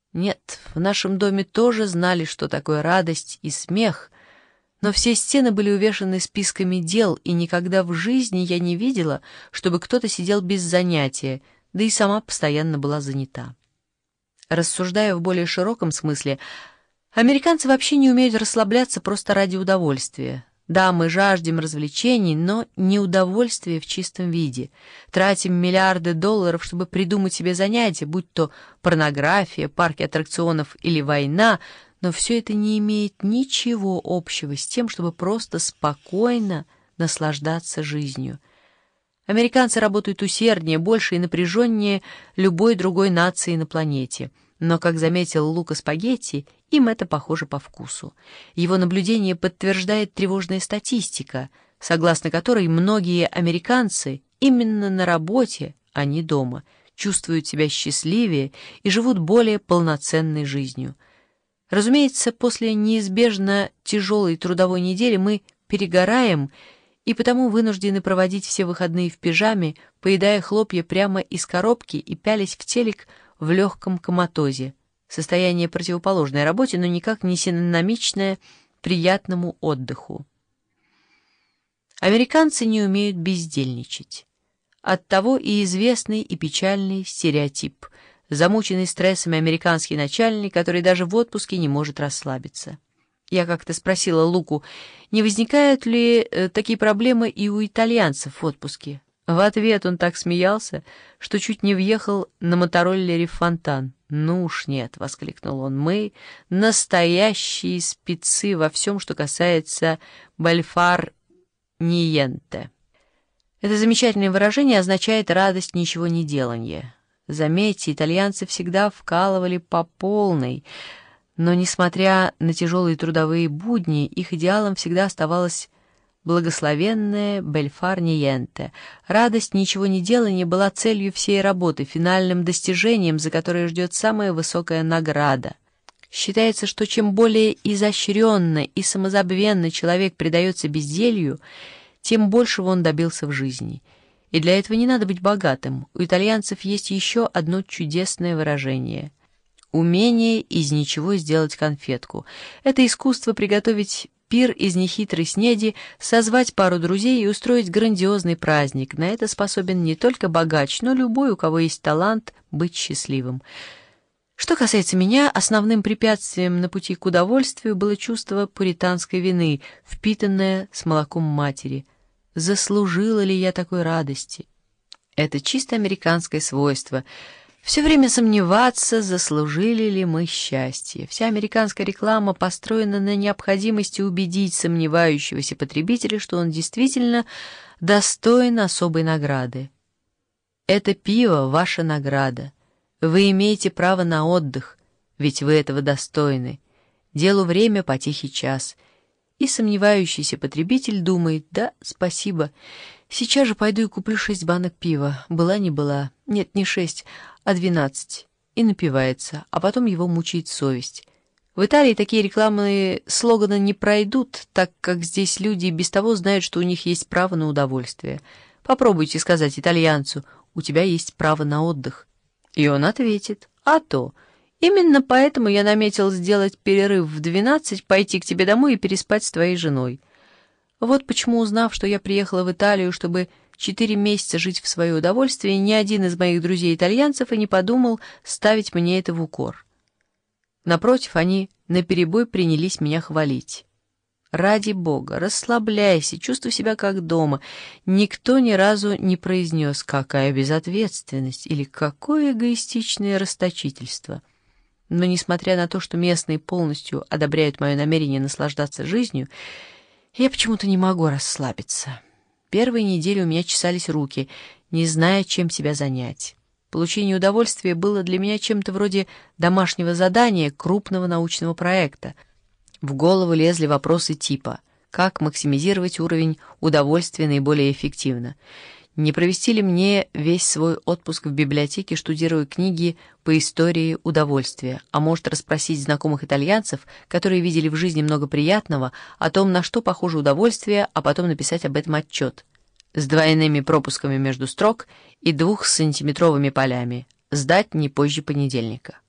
Нет, в нашем доме тоже знали, что такое радость и смех, но все стены были увешаны списками дел, и никогда в жизни я не видела, чтобы кто-то сидел без занятия, да и сама постоянно была занята. Рассуждая в более широком смысле, американцы вообще не умеют расслабляться просто ради удовольствия. Да, мы жаждем развлечений, но не удовольствия в чистом виде. Тратим миллиарды долларов, чтобы придумать себе занятия, будь то порнография, парки аттракционов или война, но все это не имеет ничего общего с тем, чтобы просто спокойно наслаждаться жизнью. Американцы работают усерднее, больше и напряженнее любой другой нации на планете. Но, как заметил Лука Спагетти, им это похоже по вкусу. Его наблюдение подтверждает тревожная статистика, согласно которой многие американцы именно на работе, а не дома, чувствуют себя счастливее и живут более полноценной жизнью. Разумеется, после неизбежно тяжелой трудовой недели мы перегораем и потому вынуждены проводить все выходные в пижаме, поедая хлопья прямо из коробки и пялясь в телек в легком коматозе. Состояние противоположной работе, но никак не синономичное приятному отдыху. Американцы не умеют бездельничать. Оттого и известный и печальный стереотип. Замученный стрессами американский начальник, который даже в отпуске не может расслабиться. Я как-то спросила Луку, не возникают ли такие проблемы и у итальянцев в отпуске. В ответ он так смеялся, что чуть не въехал на мотороллере в фонтан. «Ну уж нет», — воскликнул он, — «мы настоящие спецы во всем, что касается «Бальфар ниенте». Это замечательное выражение означает «радость ничего не деланья». Заметьте, итальянцы всегда вкалывали по полной, но, несмотря на тяжелые трудовые будни, их идеалом всегда оставалось благословенное «Бальфар ниенте». Радость ничего не делания была целью всей работы, финальным достижением, за которое ждет самая высокая награда. Считается, что чем более изощренно и самозабвенно человек предается безделью, тем большего он добился в жизни. И для этого не надо быть богатым. У итальянцев есть еще одно чудесное выражение — умение из ничего сделать конфетку. Это искусство приготовить пир из нехитрой снеди, созвать пару друзей и устроить грандиозный праздник. На это способен не только богач, но любой, у кого есть талант быть счастливым. Что касается меня, основным препятствием на пути к удовольствию было чувство пуританской вины, впитанное с молоком матери. Заслужила ли я такой радости? Это чисто американское свойство — все время сомневаться, заслужили ли мы счастье. Вся американская реклама построена на необходимости убедить сомневающегося потребителя, что он действительно достоин особой награды. Это пиво — ваша награда. Вы имеете право на отдых, ведь вы этого достойны. Делу время, потехе час. И сомневающийся потребитель думает: да, спасибо, сейчас же пойду и куплю 6 банок пива. Была не была. Нет, не 6, а 12. И напивается, а потом его мучает совесть. В Италии такие рекламные слоганы не пройдут, так как здесь люди и без того знают, что у них есть право на удовольствие. Попробуйте сказать итальянцу: у тебя есть право на отдых. И он ответит: а то. Именно поэтому я наметил сделать перерыв в 12, пойти к тебе домой и переспать с твоей женой. Вот почему, узнав, что я приехала в Италию, чтобы 4 месяца жить в свое удовольствие, ни один из моих друзей-итальянцев и не подумал ставить мне это в укор. Напротив, они наперебой принялись меня хвалить. Ради бога, расслабляйся, чувствуй себя как дома. Никто ни разу не произнес «какая безответственность» или «какое эгоистичное расточительство». Но, несмотря на то, что местные полностью одобряют мое намерение наслаждаться жизнью, я почему-то не могу расслабиться. Первые недели у меня чесались руки, не зная, чем себя занять. Получение удовольствия было для меня чем-то вроде домашнего задания крупного научного проекта. В голову лезли вопросы типа: как максимизировать уровень удовольствия наиболее эффективно? Не провести ли мне весь свой отпуск в библиотеке, штудируя книги по истории удовольствия? А может, расспросить знакомых итальянцев, которые видели в жизни много приятного, о том, на что похоже удовольствие, а потом написать об этом отчет с двойными пропусками между строк и 2-сантиметровыми полями. Сдать не позже понедельника.